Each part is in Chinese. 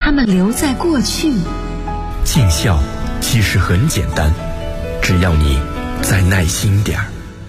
它们留在过去。 尽孝其实很简单，只要你再耐心点儿。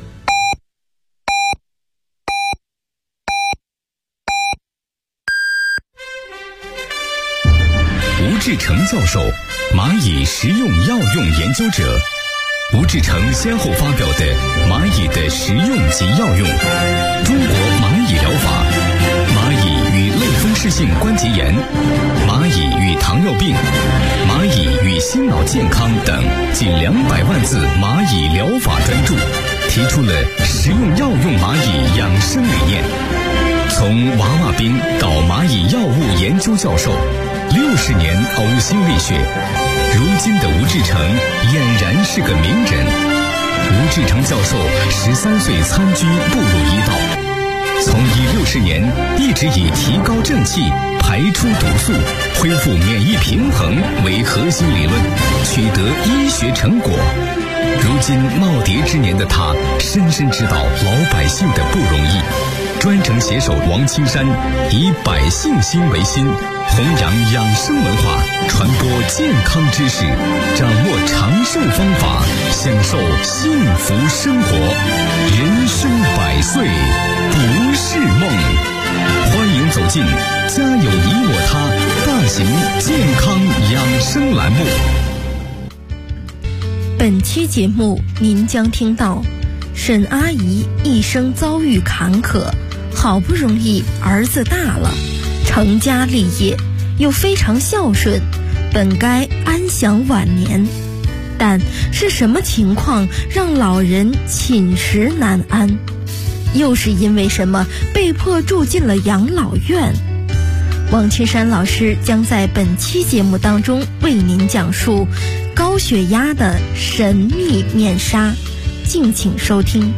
吴志成教授，蚂蚁食用药用研究者。吴志成先后发表的《蚂蚁的食用及药用》、《中国蚂蚁疗法》、《蚂蚁与类风湿性关节炎》、《蚂蚁与糖尿病》、《蚂蚁与心脑健康》等近200万字蚂蚁疗法专著，提出了食用药用蚂蚁养生理念。从娃娃兵到蚂蚁药物研究教授，60年呕心沥血，如今的吴志成俨然是个名人。吴志成教授13岁参军步入医道，从医60年一直以提高正气、排出毒素、恢复免疫平衡为核心理论，取得医学成果。如今耄耋之年的他，深深知道老百姓的不容易。专程携手王青山，以百姓心为心，弘扬养生文化，传播健康知识，掌握长寿方法，享受幸福生活。人生100岁不是梦。欢迎走进家有你我他大型健康养生栏目。 本期节目您将听到沈阿姨一生遭遇坎坷，好不容易儿子大了，成家立业，又非常孝顺，本该安享晚年，但是什么情况让老人寝食难安？又是因为什么被迫住进了养老院？王青山老师将在本期节目当中为您讲述高血压的神秘面纱，敬请收听。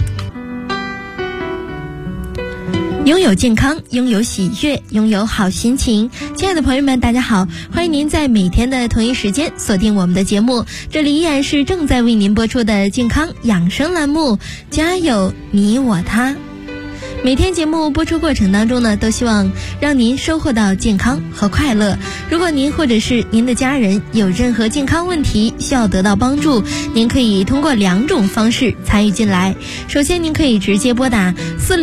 拥有健康，拥有喜悦，拥有好心情。亲爱的朋友们，大家好，欢迎您在每天的同一时间锁定我们的节目，这里依然是正在为您播出的健康养生栏目，家有你我他。每天节目播出过程当中呢，都希望让您收获到健康和快乐。如果您或者是您的家人有任何健康问题需要得到帮助，您可以通过2种方式参与进来。首先，您可以直接拨打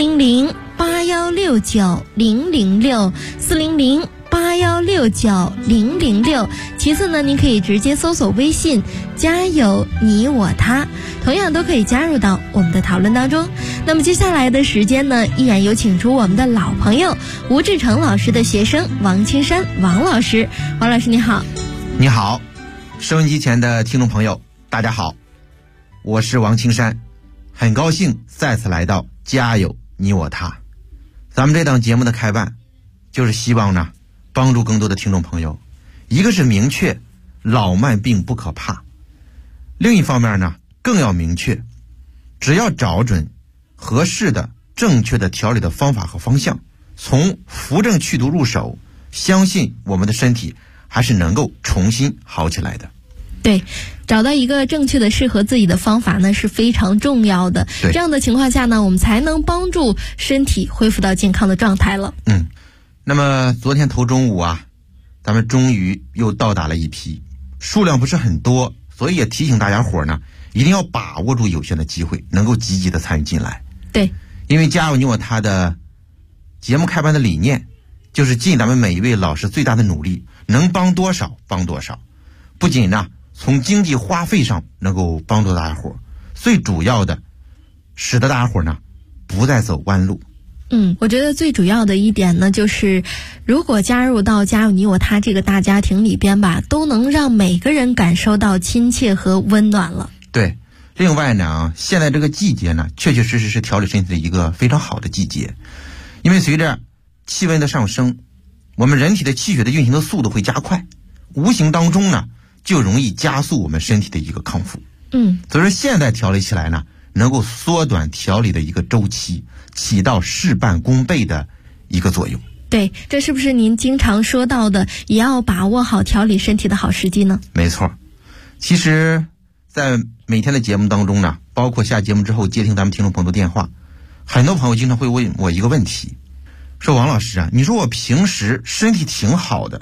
400-8169-006，400-8169-006。其次呢，您可以直接搜索微信家有你我他，同样都可以加入到我们的讨论当中。那么接下来的时间呢，依然有请出我们的老朋友吴志成老师的学生王青山王老师。王老师你好。 你好，收音机前的听众朋友大家好，我是王青山，很高兴再次来到家有你我他。咱们这档节目的开办就是希望呢，帮助更多的听众朋友，一个是明确老慢病不可怕，另一方面呢，更要明确只要找准合适的正确的调理的方法和方向，从扶正祛毒入手，相信我们的身体还是能够重新好起来的。 对，找到一个正确的适合自己的方法呢是非常重要的。这样的情况下呢，我们才能帮助身体恢复到健康的状态了。 那么昨天头中午啊，咱们终于又到达了一批，数量不是很多，所以也提醒大家伙呢，一定要把握住有限的机会，能够积极的参与进来。 对， 因为家有你我他的节目开办的理念就是尽咱们每一位老师最大的努力，能帮多少帮多少。不仅呢从经济花费上能够帮助大家伙，最主要的使得大家伙呢不再走弯路。 我觉得最主要的一点呢，就是如果加入到家有你我他这个大家庭里边吧，都能让每个人感受到亲切和温暖了。 对，另外呢，现在这个季节呢，确确实实是调理身体的一个非常好的季节，因为随着气温的上升，我们人体的气血的运行的速度会加快，无形当中呢，就容易加速我们身体的一个康复。所以说现在调理起来呢，能够缩短调理的一个周期，起到事半功倍的一个作用。 对，这是不是您经常说到的也要把握好调理身体的好时机呢？ 没错，其实在每天的节目当中呢，包括下节目之后接听咱们听众朋友的电话，很多朋友经常会问我一个问题，说王老师啊，你说我平时身体挺好的，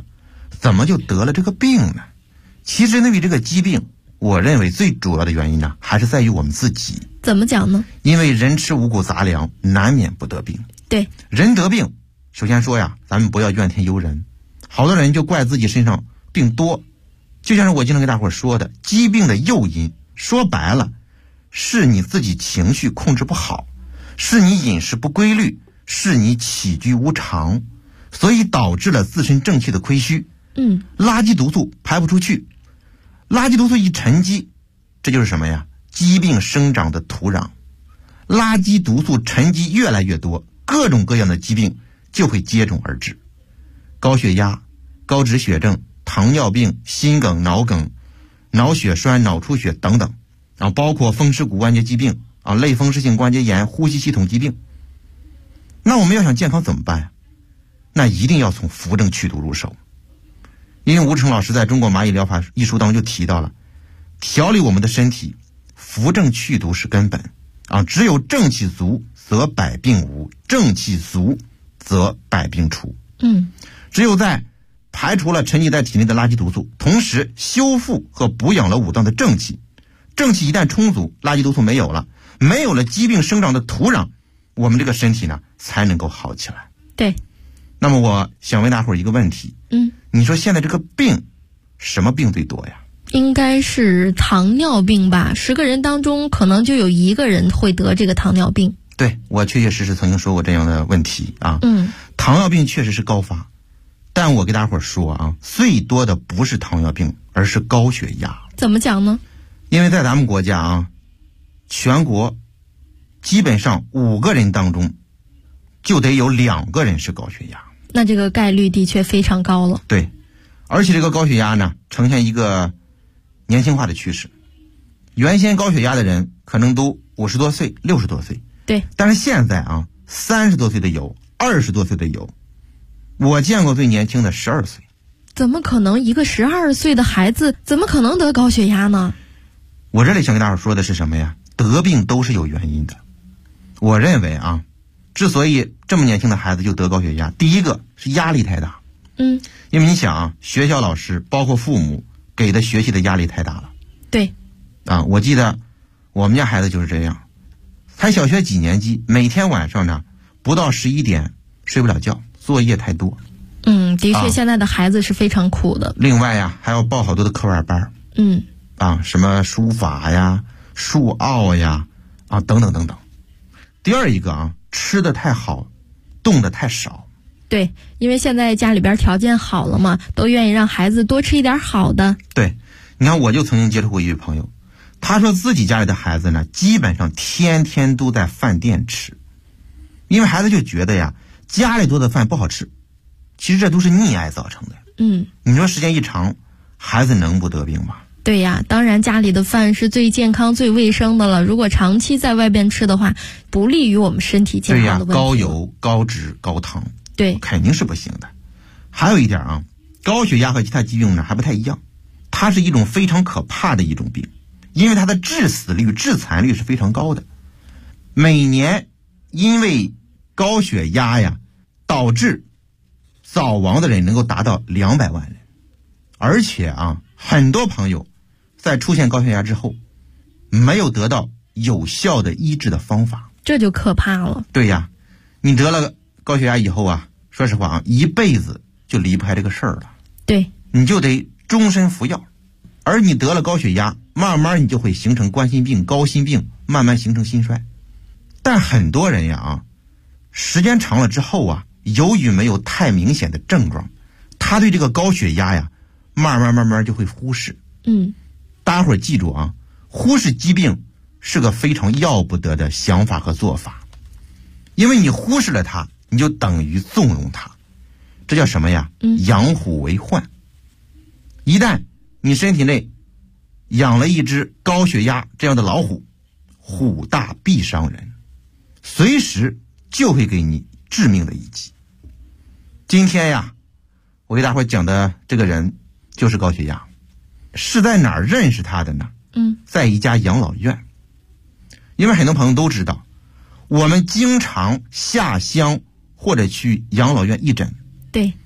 怎么就得了这个病呢？其实对于这个疾病，我认为最主要的原因呢，还是在于我们自己。 怎么讲呢？ 因为人吃五谷杂粮，难免不得病。 对， 人得病，首先说呀，咱们不要怨天尤人。好多人就怪自己身上病多，就像是我经常跟大伙说的，疾病的诱因，说白了，是你自己情绪控制不好，是你饮食不规律，是你起居无常，所以导致了自身正气的亏虚。垃圾毒素排不出去，垃圾毒素一沉积，这就是什么呀？疾病生长的土壤。垃圾毒素沉积越来越多，各种各样的疾病就会接踵而至。高血压、高脂血症、糖尿病、心梗、脑梗、脑血栓、脑出血等等，包括风湿骨关节疾病类风湿性关节炎、呼吸系统疾病。那我们要想健康怎么办呀？那一定要从扶正祛毒入手。因为吴成老师在中国蚂蚁疗法一书当中就提到了，调理我们的身体，扶正祛毒是根本只有正气足则百病无，正气足则百病除。只有在排除了沉积在体内的垃圾毒素，同时修复和补养了五脏的正气，正气一旦充足，垃圾毒素没有了，没有了疾病生长的土壤，我们这个身体呢才能够好起来。 对。 那么我想问大伙儿一个问题，你说现在这个病，什么病最多呀？ 应该是糖尿病吧，10个人当中可能就有1个人会得这个糖尿病。 对，我确确实实曾经说过这样的问题糖尿病确实是高发，但我给大伙儿说最多的不是糖尿病，而是高血压。 怎么讲呢？ 因为在咱们国家全国基本上5个人当中就得有2个人是高血压， 那这个概率的确非常高了。 对，而且这个高血压呢呈现一个年轻化的趋势，原先高血压的人可能都50多岁、60多岁， 对， 但是现在30多岁的有，20多岁的有，我见过最年轻的12岁。 怎么可能一个12岁的孩子怎么可能得高血压呢？ 我这里想跟大伙说的是什么呀？得病都是有原因的。我认为之所以这么年轻的孩子就得高血压，第一个是压力太大。因为你想学校老师包括父母给的学习的压力太大了。 对。 我记得我们家孩子就是这样，才小学几年级，每天晚上呢不到11点睡不了觉，作业太多。 的确现在的孩子是非常苦的。 另外呀还要报好多的课外班。什么书法呀、数奥呀等等等等。第二一个吃的太好，动的太少。 对，因为现在家里边条件好了嘛，都愿意让孩子多吃一点好的。 对，你看我就曾经接触过一位朋友，他说自己家里的孩子呢基本上天天都在饭店吃，因为孩子就觉得呀家里做的饭不好吃，其实这都是溺爱造成的。你说时间一长，孩子能不得病吗？ 对呀，当然家里的饭是最健康最卫生的了，如果长期在外边吃的话，不利于我们身体健康的问题。 对呀，高油、高脂、高糖， 对， 肯定是不行的。还有一点高血压和其他疾病呢还不太一样，它是一种非常可怕的一种病，因为它的致死率、致残率是非常高的。每年因为高血压导致早亡的人能够达到200万人，而且很多朋友在出现高血压之后没有得到有效的医治的方法， 这就可怕了。 对呀，你得了高血压以后说实话一辈子就离不开这个事儿了。 对， 你就得终身服药，而你得了高血压，慢慢你就会形成冠心病、高心病，慢慢形成心衰。但很多人时间长了之后由于没有太明显的症状，他对这个高血压慢慢就会忽视。大家伙儿记住忽视疾病是个非常要不得的想法和做法，因为你忽视了它，你就等于纵容它，这叫什么呀？养虎为患。一旦你身体内养了一只高血压这样的老虎，虎大必伤人，随时就会给你致命的一击。今天我给大伙讲的这个人就是高血压，是在哪儿认识他的呢？在一家养老院。因为很多朋友都知道，我们经常下乡或者去养老院义诊。 对，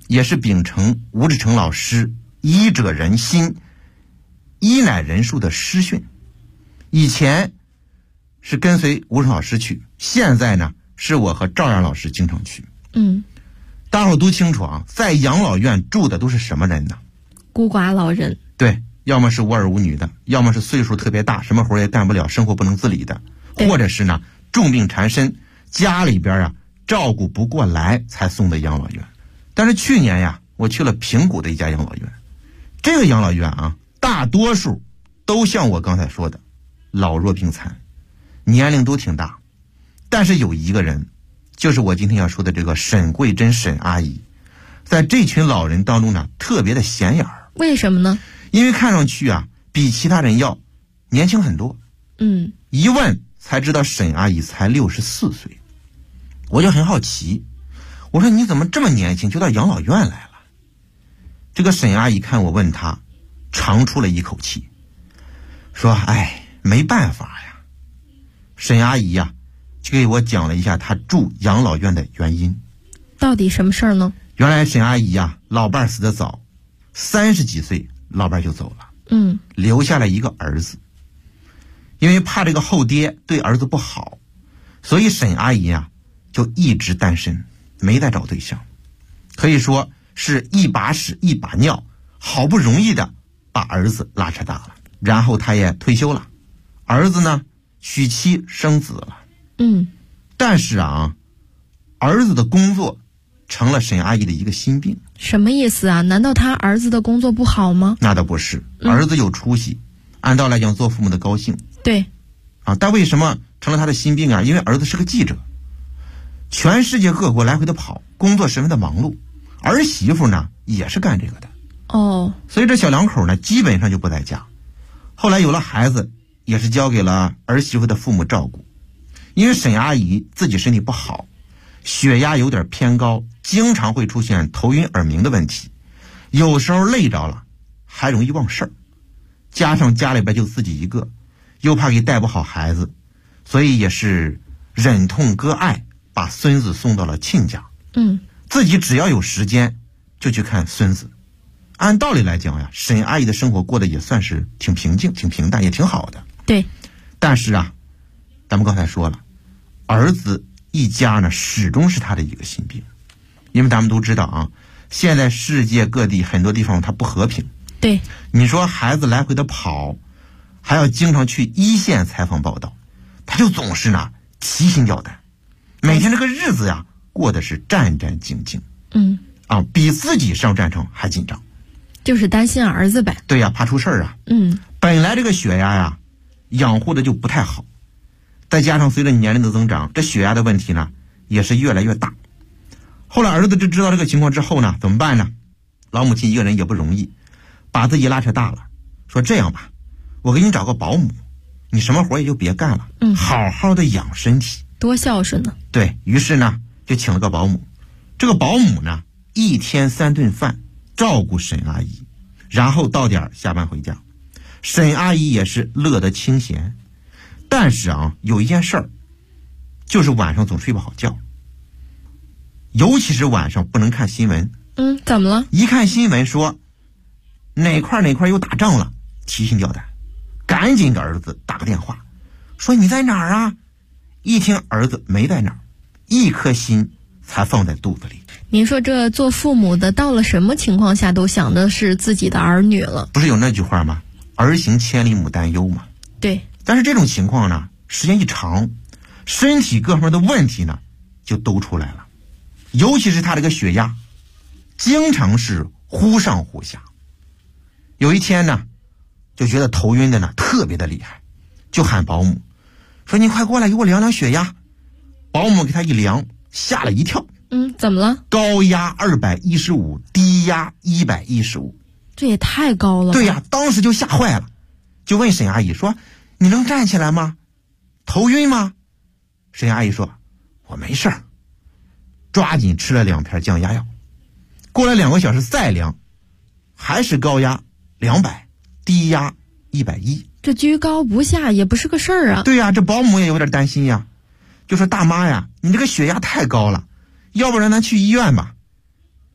也是秉承吴志诚老师医者仁心，医乃人术的师训。以前是跟随吴志诚老师去，现在呢是我和赵阳老师经常去。大伙都清楚啊，在养老院住的都是什么人呢？ 孤寡老人。 对，要么是无儿无女的，要么是岁数特别大，什么活也干不了，生活不能自理的，或者是呢重病缠身，家里边啊照顾不过来才送的养老院。但是去年呀，我去了平谷的一家养老院，这个养老院啊，大多数都像我刚才说的，老弱病残，年龄都挺大，但是有一个人，就是我今天要说的这个沈桂珍沈阿姨，在这群老人当中呢，特别的显眼儿。 为什么呢？ 因为看上去啊，比其他人要年轻很多。一问才知道沈阿姨才64岁，我就很好奇，我说你怎么这么年轻就到养老院来了？这个沈阿姨看我问她，长出了一口气，说：“哎，没办法呀。”沈阿姨呀，就给我讲了一下她住养老院的原因。 到底什么事儿呢？ 原来沈阿姨呀，老伴死得早，30几岁老伴就走了，留下了一个儿子。因为怕这个后爹对儿子不好，所以沈阿姨啊就一直单身，没再找对象。可以说是一把屎一把尿，好不容易的把儿子拉扯大了，然后她也退休了，儿子呢娶妻生子了。但是啊，儿子的工作成了沈阿姨的一个心病。 什么意思啊？难道他儿子的工作不好吗？ 那倒不是，儿子有出息，按道来讲做父母的高兴。 对啊，但为什么成了他的心病啊？因为儿子是个记者，全世界各国来回的跑，工作十分的忙碌。儿媳妇呢也是干这个的。所以这小两口呢基本上就不在家。后来有了孩子，也是交给了儿媳妇的父母照顾。因为沈阿姨自己身体不好，血压有点偏高，经常会出现头晕耳鸣的问题，有时候累着了还容易忘事儿。加上家里边就自己一个，又怕给带不好孩子，所以也是忍痛割爱，把孙子送到了亲家。自己只要有时间就去看孙子。按道理来讲呀，沈阿姨的生活过得也算是挺平静挺平淡，也挺好的。 对， 但是啊，咱们刚才说了，儿子一家呢始终是他的一个心病。因为咱们都知道啊，现在世界各地很多地方它不和平。 对， 你说孩子来回的跑，还要经常去一线采访报道，他就总是呢提心吊胆，每天这个日子呀过得是战战兢兢。比自己上战场还紧张， 就是担心儿子呗。 对呀，怕出事儿啊。本来这个血压呀养护的就不太好，再加上随着年龄的增长，这血压的问题呢也是越来越大。后来儿子就知道这个情况之后呢，怎么办呢？老母亲一个人也不容易，把自己拉扯大了，说这样吧，我给你找个保姆，你什么活也就别干了，好好的养身体， 多孝顺呢。 对，于是呢就请了个保姆。这个保姆呢1天3顿饭照顾沈阿姨，然后到点下班回家。沈阿姨也是乐得清闲。但是啊，有一件事儿，就是晚上总睡不好觉，尤其是晚上不能看新闻。 怎么了？ 一看新闻说哪块又打仗了，提心吊胆，赶紧给儿子打个电话，说你在哪儿啊？一听儿子没在哪儿，一颗心才放在肚子里。 您说这做父母的到了什么情况下都想的是自己的儿女了？ 不是有那句话吗？儿行千里母担忧嘛。 对。 但是这种情况呢，时间一长，身体各方面的问题呢就都出来了。尤其是他这个血压经常是忽上忽下。有一天呢就觉得头晕的呢特别的厉害，就喊保姆说你快过来给我量量血压。保姆给他一量，吓了一跳。 怎么了？ 高压215，低压115。 这也太高了。 对呀，当时就吓坏了，就问沈阿姨说你能站起来吗？头晕吗？沈阿姨说我没事儿，抓紧吃了2片降压药。过了2个小时再量，还是高压200，低压110。 这居高不下也不是个事儿啊。 对呀，这保姆也有点担心呀，就说大妈呀，你这个血压太高了，要不然咱去医院吧。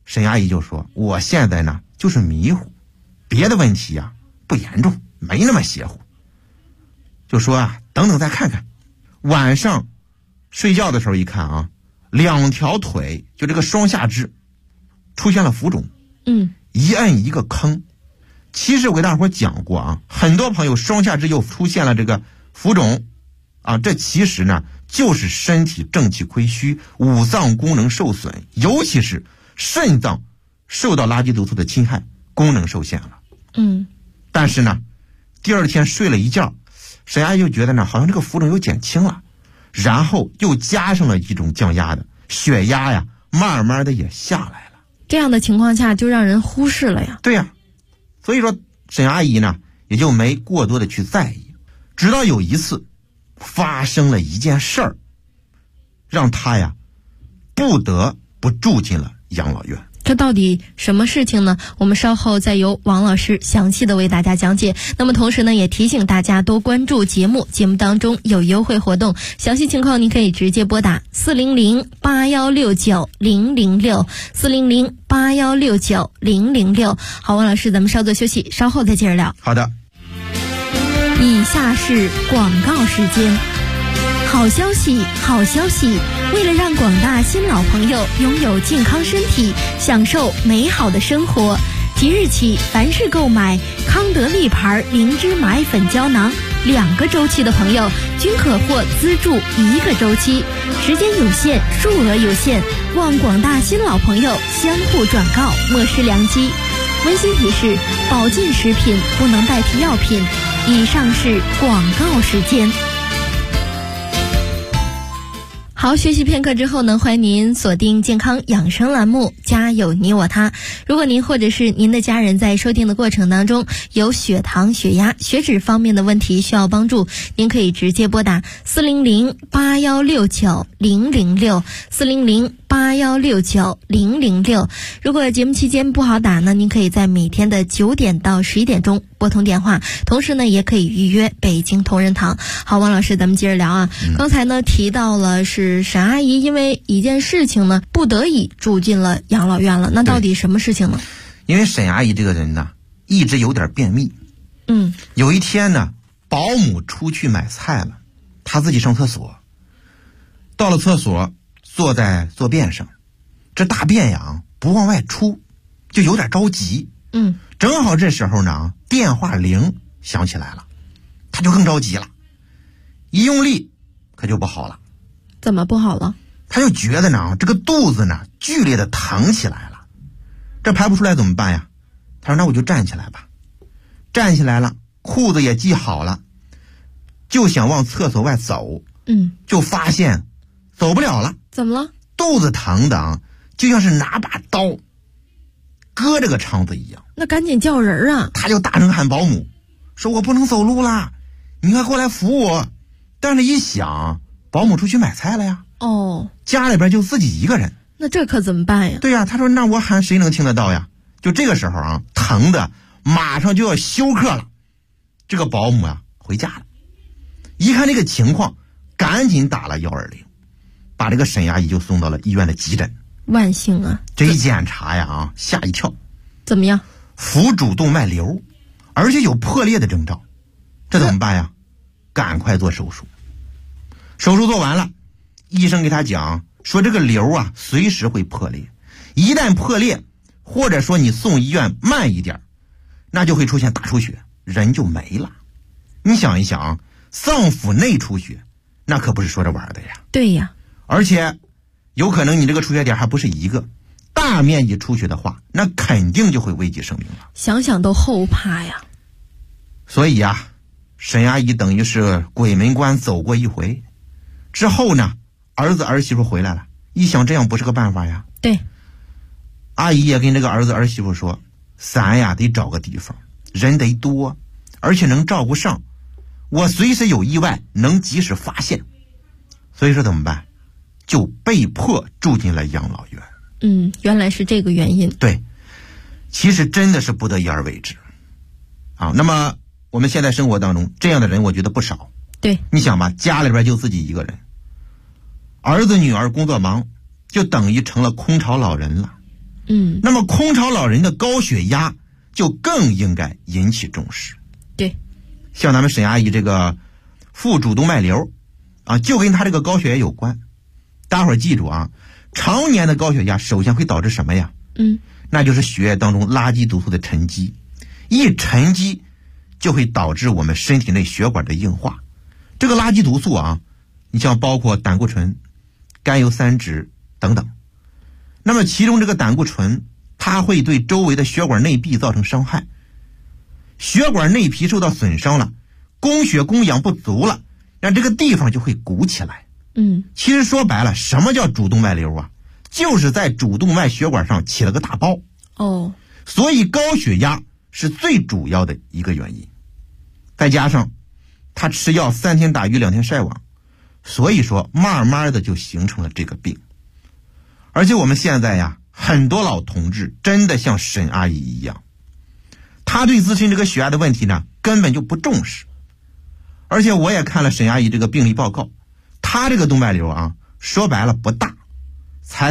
沈阿姨就说，我现在呢就是迷糊，别的问题啊不严重，没那么邪乎，就说啊等等再看看。晚上睡觉的时候一看啊，2条腿就这个双下肢出现了浮肿，一摁一个坑。其实我给大伙讲过啊，很多朋友双下肢又出现了这个浮肿啊，这其实呢就是身体正气亏虚，五脏功能受损，尤其是肾脏受到垃圾毒素的侵害，功能受限了。但是呢第二天睡了一觉，沈阿姨就觉得呢好像这个浮肿又减轻了，然后又加上了一种降压的，血压呀慢慢的也下来了。 这样的情况下就让人忽视了呀。 对呀，所以说沈阿姨呢也就没过多的去在意，直到有一次发生了一件事儿，让她呀不得不住进了养老院。 这到底什么事情呢？我们稍后再由王老师详细的为大家讲解。那么同时呢，也提醒大家多关注节目当中有优惠活动，详细情况您可以直接拨打400-8169-006 400-8169-006。好，王老师，咱们稍作休息，稍后再接着聊。 好的。 以下是广告时间。好消息，好消息！为了让广大新老朋友拥有健康身体，享受美好的生活，即日起，凡是购买康德利牌灵芝麻粉胶囊2个周期的朋友，均可获资助1个周期，时间有限，数额有限，望广大新老朋友相互转告，莫失良机。温馨提示：保健食品不能代替药品。以上是广告时间。好，学习片刻之后呢，欢迎您锁定健康养生栏目，家有你我他。如果您或者是您的家人在收听的过程当中有血糖、血压、血脂方面的问题需要帮助，您可以直接拨打400-8169-006 400-8169-006。如果节目期间不好打呢，您可以在每天的9点到11点钟拨通电话，同时呢也可以预约北京同仁堂。好，王老师，咱们接着聊啊。刚才呢提到了是沈阿姨因为一件事情呢不得已住进了养老院了，那到底什么事情呢？ 因为沈阿姨这个人呢一直有点便秘。有一天呢保姆出去买菜了，她自己上厕所，到了厕所坐在坐便上，这大便呀不往外出，就有点着急。正好这时候呢电话铃响起来了，他就更着急了，一用力可就不好了。 怎么不好了？ 他就觉得呢这个肚子呢剧烈的疼起来了，这排不出来怎么办呀？他说那我就站起来吧。站起来了，裤子也系好了，就想往厕所外走，就发现走不了了。 怎么了？ 肚子疼的就像是拿把刀割这个肠子一样。 那赶紧叫人啊！ 他就大声喊保姆，说我不能走路啦，你快过来扶我。但是一想，保姆出去买菜了呀。家里边就自己一个人， 那这可怎么办呀？ 对呀，他说那我喊谁能听得到呀？就这个时候啊，疼的马上就要休克了。这个保姆啊回家了，一看这个情况，赶紧打了120，把这个沈阿姨就送到了医院的急诊。 万幸啊！ 这一检查呀吓一跳。 怎么样？ 腹主动脉瘤，而且有破裂的征兆，这怎么办呀？赶快做手术。手术做完了，医生给他讲说这个瘤啊随时会破裂，一旦破裂，或者说你送医院慢一点，那就会出现大出血，人就没了。你想一想，脏腑内出血那可不是说着玩的呀。 对呀， 而且有可能你这个出血点还不是一个，大面积出血的话，那肯定就会危及生命了。 想想都后怕呀。 所以啊，沈阿姨等于是鬼门关走过一回之后呢，儿子儿媳妇回来了，一想这样不是个办法呀。 对， 阿姨也跟这个儿子儿媳妇说，咱呀得找个地方，人得多，而且能照顾上，我随时有意外能及时发现。所以说怎么办？就被迫住进了养老院。 原来是这个原因。 对，其实真的是不得已而为之啊。那么我们现在生活当中这样的人我觉得不少。 对， 你想吧，家里边就自己一个人，儿子女儿工作忙，就等于成了空巢老人了。 那么空巢老人的高血压就更应该引起重视。 对， 像咱们沈阿姨这个副主动脉瘤啊，就跟她这个高血压有关。大伙儿记住啊，常年的高血压首先会导致什么呀？那就是血液当中垃圾毒素的沉积，一沉积就会导致我们身体内血管的硬化。这个垃圾毒素啊，你像包括胆固醇、甘油三酯等等。那么其中这个胆固醇，它会对周围的血管内壁造成伤害，血管内皮受到损伤了，供血供氧不足了，让这个地方就会鼓起来。其实说白了，什么叫主动脉瘤啊？就是在主动脉血管上起了个大包。所以高血压是最主要的一个原因，再加上他吃药3天打鱼2天晒网，所以说慢慢的就形成了这个病。而且我们现在呀，很多老同志真的像沈阿姨一样，他对自身这个血压的问题呢根本就不重视。而且我也看了沈阿姨这个病例报告，他这个动脉瘤啊，说白了不大，才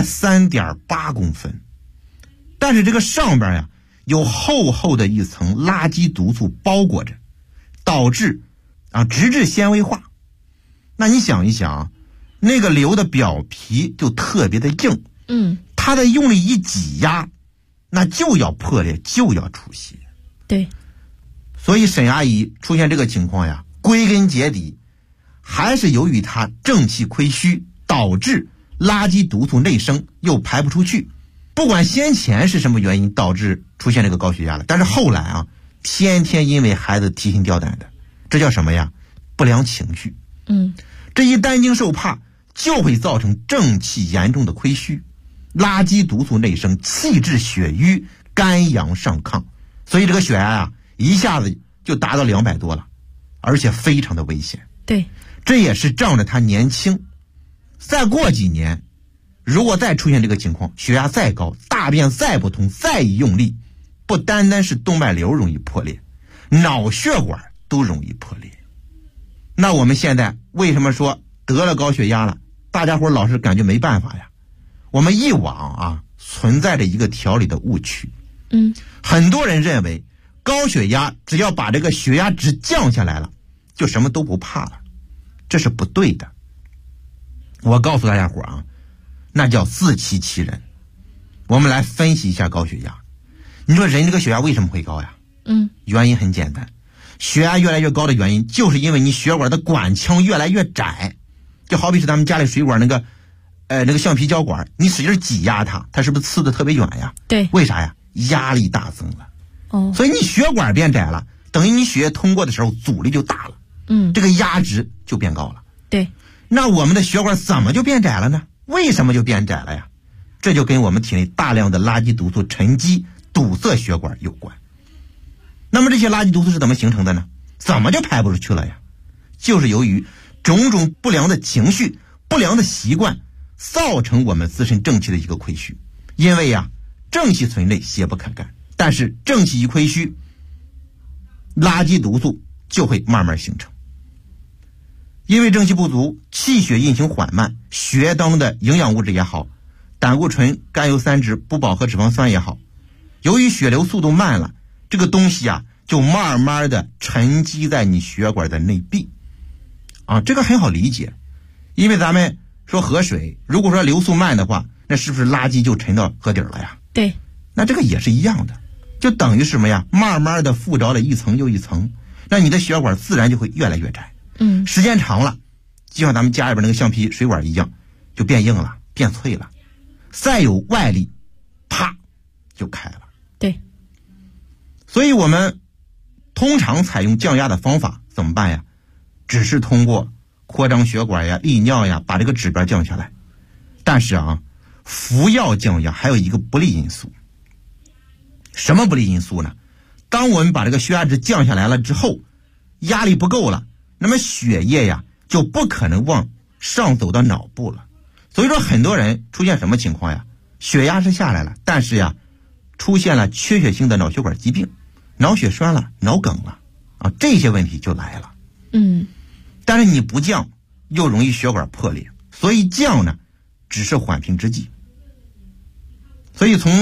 3.8公分，但是这个上边呀有厚厚的一层垃圾毒素包裹着，导致直至纤维化。那你想一想，那个瘤的表皮就特别的硬，它的用力一挤压，那就要破裂，就要出血。 对， 所以沈阿姨出现这个情况呀，归根结底还是由于她正气亏虚，导致垃圾毒素内生又排不出去。不管先前是什么原因导致出现这个高血压了，但是后来啊，天天因为孩子提心吊胆的，这叫什么呀？不良情绪。这一担惊受怕，就会造成正气严重的亏虚，垃圾毒素内生，气滞血瘀，肝阳上亢。所以这个血压啊，一下子就达到200多了，而且非常的危险。 对， 这也是仗着他年轻。再过几年，如果再出现这个情况，血压再高，大便再不通，再一用力，不单单是动脉瘤容易破裂，脑血管都容易破裂。那我们现在为什么说得了高血压了，大家伙老是感觉没办法呀？我们以往存在着一个调理的误区。很多人认为高血压只要把这个血压值降下来了，就什么都不怕了，这是不对的。我告诉大家伙那叫自欺欺人。我们来分析一下高血压。你说人这个血压为什么会高呀？原因很简单，血压越来越高的原因就是因为你血管的管腔越来越窄。就好比是咱们家里水管那个橡皮胶管，你使劲挤压它是不是呲的特别远呀？ 对， 为啥呀？压力大增了。所以你血管变窄了，等于你血液通过的时候阻力就大了，这个压值就变高了。 对， 那我们的血管怎么就变窄了呢？为什么就变窄了呀？这就跟我们体内大量的垃圾毒素沉积堵塞血管有关。那么这些垃圾毒素是怎么形成的呢？怎么就排不出去了呀？就是由于种种不良的情绪、不良的习惯，造成我们自身正气的一个亏虚。因为正气存内，邪不可干，但是正气一亏虚，垃圾毒素就会慢慢形成。因为正气不足，气血运行缓慢，血液当中的营养物质也好，胆固醇、甘油三酯、不饱和脂肪酸也好，由于血流速度慢了，这个东西就慢慢的沉积在你血管的内壁。这个很好理解，因为咱们说河水，如果说流速慢的话，那是不是垃圾就沉到河底了呀？ 对， 那这个也是一样的，就等于什么呀？慢慢的附着了一层又一层，那你的血管自然就会越来越窄。时间长了，就像咱们家里边那个橡皮水管一样，就变硬了，变脆了，再有外力，啪就开了。 对， 所以我们通常采用降压的方法怎么办呀？只是通过扩张血管呀、利尿呀，把这个指标降下来。但是服药降压还有一个不利因素。什么不利因素呢？当我们把这个血压值降下来了之后，压力不够了，那么血液就不可能往上走到脑部了。所以说很多人出现什么情况呀？血压是下来了，但是出现了缺血性的脑血管疾病，脑血栓了，脑梗了这些问题就来了。但是你不降又容易血管破裂，所以降呢只是缓平之计。所以从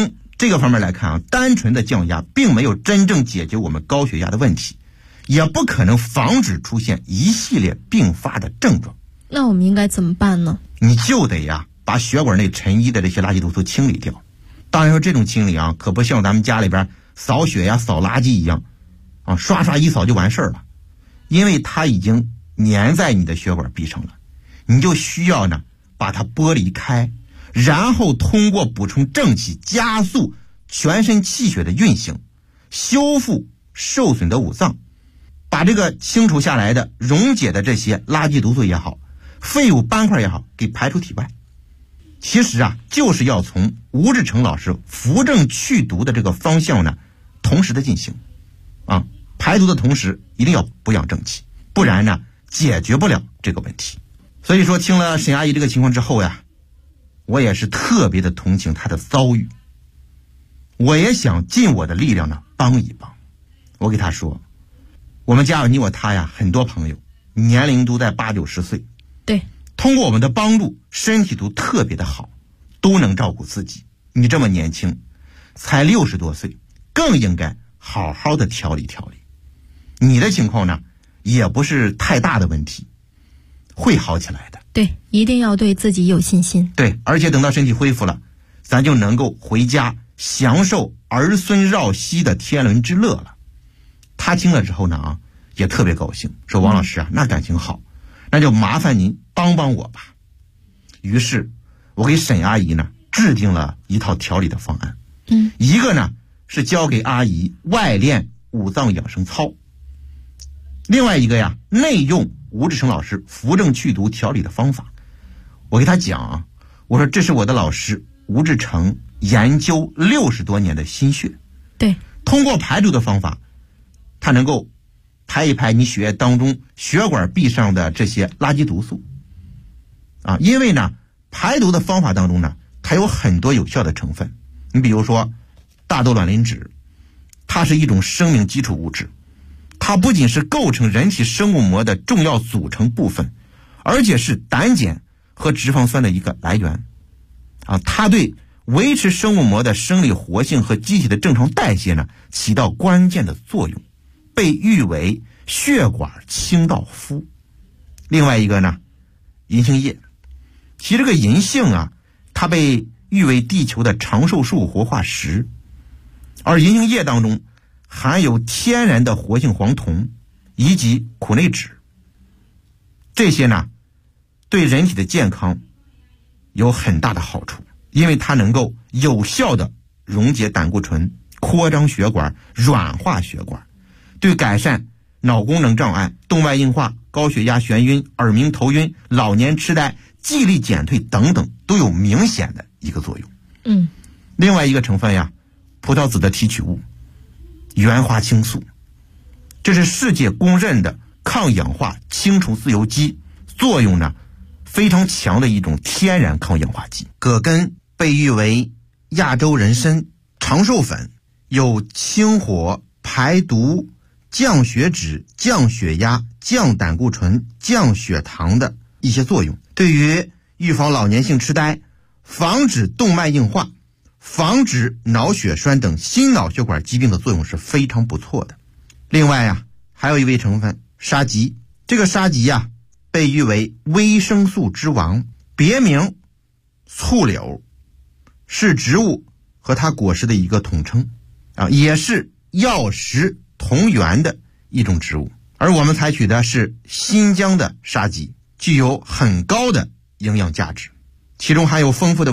这个方面来看啊，单纯的降压并没有真正解决我们高血压的问题，也不可能防止出现一系列并发的症状。 那我们应该怎么办呢？ 你就得呀，把血管内沉积的这些垃圾毒素清理掉。当然说这种清理啊，可不像咱们家里边扫血呀、扫垃圾一样啊，刷刷一扫就完事儿了，因为它已经粘在你的血管壁上了，你就需要呢把它剥离开，然后通过补充正气，加速全身气血的运行，修复受损的五脏，把这个清除下来的溶解的这些垃圾毒素也好，废物斑块也好，给排出体外。其实啊，就是要从吴志成老师扶正祛毒的这个方向呢，同时的进行啊，排毒的同时一定要补养正气，不然呢解决不了这个问题。所以说听了沈阿姨这个情况之后呀，我也是特别的同情她的遭遇，我也想尽我的力量呢帮一帮。我给她说，我们家有你我他呀，很多朋友年龄都在8、90岁， 对， 通过我们的帮助，身体都特别的好，都能照顾自己。你这么年轻，才60多岁，更应该好好的调理调理。你的情况呢，也不是太大的问题，会好起来的。 对，一定要对自己有信心。 对，而且等到身体恢复了，咱就能够回家享受儿孙绕膝的天伦之乐了。他听了之后呢啊，也特别高兴，说王老师啊，那感情好，那就麻烦您帮帮我吧。于是我给沈阿姨呢制定了一套调理的方案。一个呢是教给阿姨外练五脏养生操，另外一个呀内用吴志成老师扶正祛毒调理的方法。我给他讲啊，我说这是我的老师吴志成研究60多年的心血， 对， 通过排毒的方法，它能够排一排你血液当中血管壁上的这些垃圾毒素啊。因为呢排毒的方法当中呢，它有很多有效的成分。你比如说大豆卵磷脂，它是一种生命基础物质，它不仅是构成人体生物膜的重要组成部分，而且是胆碱和脂肪酸的一个来源啊。它对维持生物膜的生理活性和机体的正常代谢呢，起到关键的作用，被誉为血管清道夫。另外一个呢，银杏叶，其实这个银杏啊，它被誉为地球的长寿树活化石，而银杏叶当中含有天然的活性黄酮以及苦内酯，这些呢对人体的健康有很大的好处，因为它能够有效的溶解胆固醇，扩张血管，软化血管，对改善脑功能障碍、动脉硬化、高血压、眩晕、耳鸣、头晕、老年痴呆、记忆力减退等等都有明显的一个作用。另外一个成分呀，葡萄籽的提取物原花青素，这是世界公认的抗氧化清除自由基，作用呢非常强的一种天然抗氧化剂。葛根被誉为亚洲人参、长寿粉，有清火、排毒、降血脂、降血压、降胆固醇、降血糖的一些作用，对于预防老年性痴呆、防止动脉硬化、防止脑血栓等心脑血管疾病的作用是非常不错的。另外呀，还有一味成分沙棘，这个沙棘呀被誉为维生素之王，别名醋柳，是植物和它果实的一个统称啊，也是药食同源的一种植物。而我们采取的是新疆的沙棘，具有很高的营养价值，其中含有丰富的